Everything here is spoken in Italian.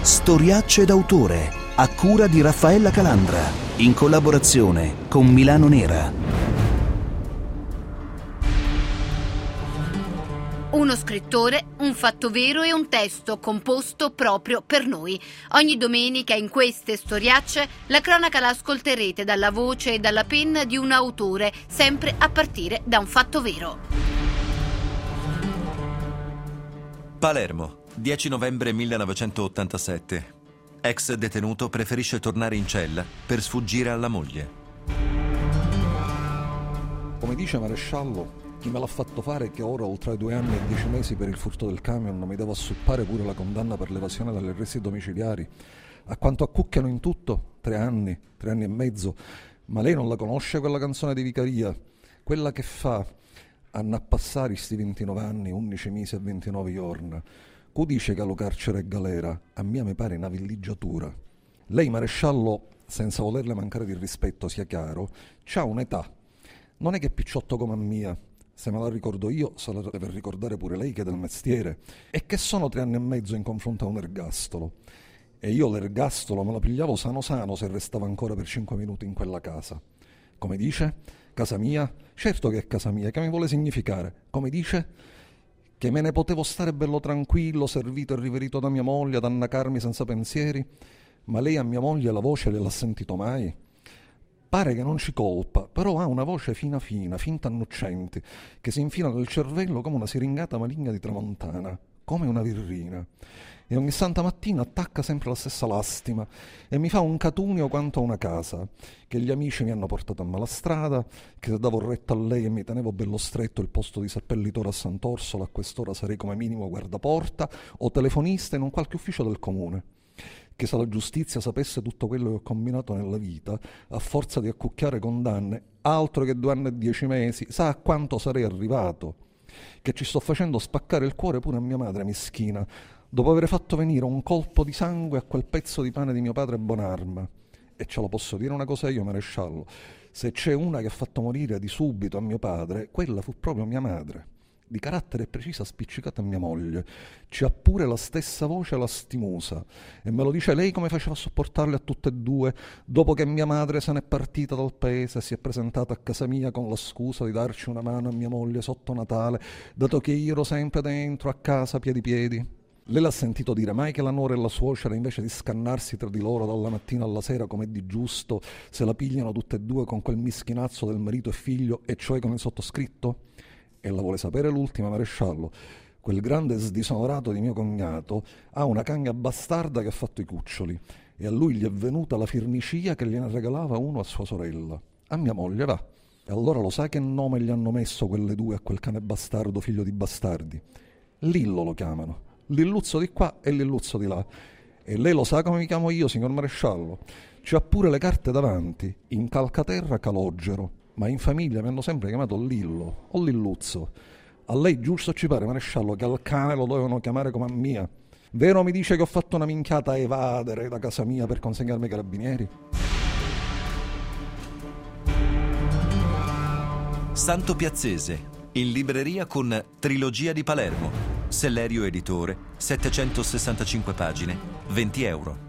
Storiacce d'autore, a cura di Raffaella Calandra, in collaborazione con Milano Nera. Uno scrittore, un fatto vero e un testo composto proprio per noi. Ogni domenica in queste storiacce la cronaca la ascolterete dalla voce e dalla penna di un autore, sempre a partire da un fatto vero. Palermo, 10 novembre 1987. Ex detenuto preferisce tornare in cella per sfuggire alla moglie. Come dice Maresciallo, chi me l'ha fatto fare è che ora, oltre ai 2 anni e 10 mesi per il furto del camion, mi devo assuppare pure la condanna per l'evasione dagli arresti domiciliari. A quanto accucchiano in tutto? 3 anni e mezzo. Ma lei non la conosce quella canzone di Vicaria? Quella che fa «Anna a passare sti 29 anni, 11 mesi e 29 giorni». Cu dice che lo carcere è galera, a mia mi pare una villeggiatura. Lei, Maresciallo, senza volerle mancare di rispetto, sia chiaro, c'ha un'età. Non è che è picciotto come a mia. Se me la ricordo io, se la deve ricordare pure lei che è del mestiere. E che sono 3 anni e mezzo in confronto a un ergastolo. E io l'ergastolo me la pigliavo sano sano se restava ancora per 5 minuti in quella casa. Come dice? Casa mia? Certo che è casa mia, che mi vuole significare? Come dice? Che me ne potevo stare bello tranquillo, servito e riverito da mia moglie, ad annacarmi senza pensieri? Ma lei a mia moglie la voce gliel'ha sentito mai? Pare che non ci colpa, però ha una voce fina fina, finta annuccenti, che si infila nel cervello come una siringata maligna di tramontana, come una virrina. E ogni santa mattina attacca sempre la stessa lastima e mi fa un catuneo quanto a una casa, che gli amici mi hanno portato a malastrada, che se davo retta a lei e mi tenevo bello stretto il posto di seppellitore a Sant'Orsola, a quest'ora sarei come minimo guardaporta o telefonista in un qualche ufficio del comune. Che se la giustizia sapesse tutto quello che ho combinato nella vita, a forza di accucchiare condanne, altro che 2 anni e 10 mesi, sa a quanto sarei arrivato. Che ci sto facendo spaccare il cuore pure a mia madre mischina, dopo aver fatto venire un colpo di sangue a quel pezzo di pane di mio padre Bonarma. E ce lo posso dire una cosa io, Maresciallo, se c'è una che ha fatto morire di subito a mio padre, quella fu proprio mia madre. Di carattere precisa, spiccicata mia moglie. Ci ha pure la stessa voce lastimosa. E me lo dice lei come faceva a sopportarle a tutte e due, dopo che mia madre se n'è partita dal paese e si è presentata a casa mia con la scusa di darci una mano a mia moglie sotto Natale, dato che io ero sempre dentro a casa piedi piedi. Lei l'ha sentito dire mai che la nuora e la suocera, invece di scannarsi tra di loro dalla mattina alla sera come è di giusto, se la pigliano tutte e due con quel mischinazzo del marito e figlio, e cioè con il sottoscritto? E la vuole sapere l'ultima, Maresciallo? Quel grande sdisonorato di mio cognato ha una cagna bastarda che ha fatto i cuccioli e a lui gli è venuta la firnicia che gliene regalava uno a sua sorella. A mia moglie va. E allora lo sa che nome gli hanno messo quelle due a quel cane bastardo figlio di bastardi? Lillo lo chiamano. Lilluzzo di qua e Lilluzzo di là. E lei lo sa come mi chiamo io, signor Maresciallo? C'ha pure le carte davanti. In calcaterra Calogero. Ma in famiglia mi hanno sempre chiamato Lillo o Lilluzzo. A lei giusto ci pare, Maresciallo, che al cane lo dovevano chiamare come a mia? Vero mi dice che ho fatto una minchiata a evadere da casa mia per consegnarmi ai carabinieri? Santo Piazzese, in libreria con Trilogia di Palermo. Sellerio editore, 765 pagine, €20.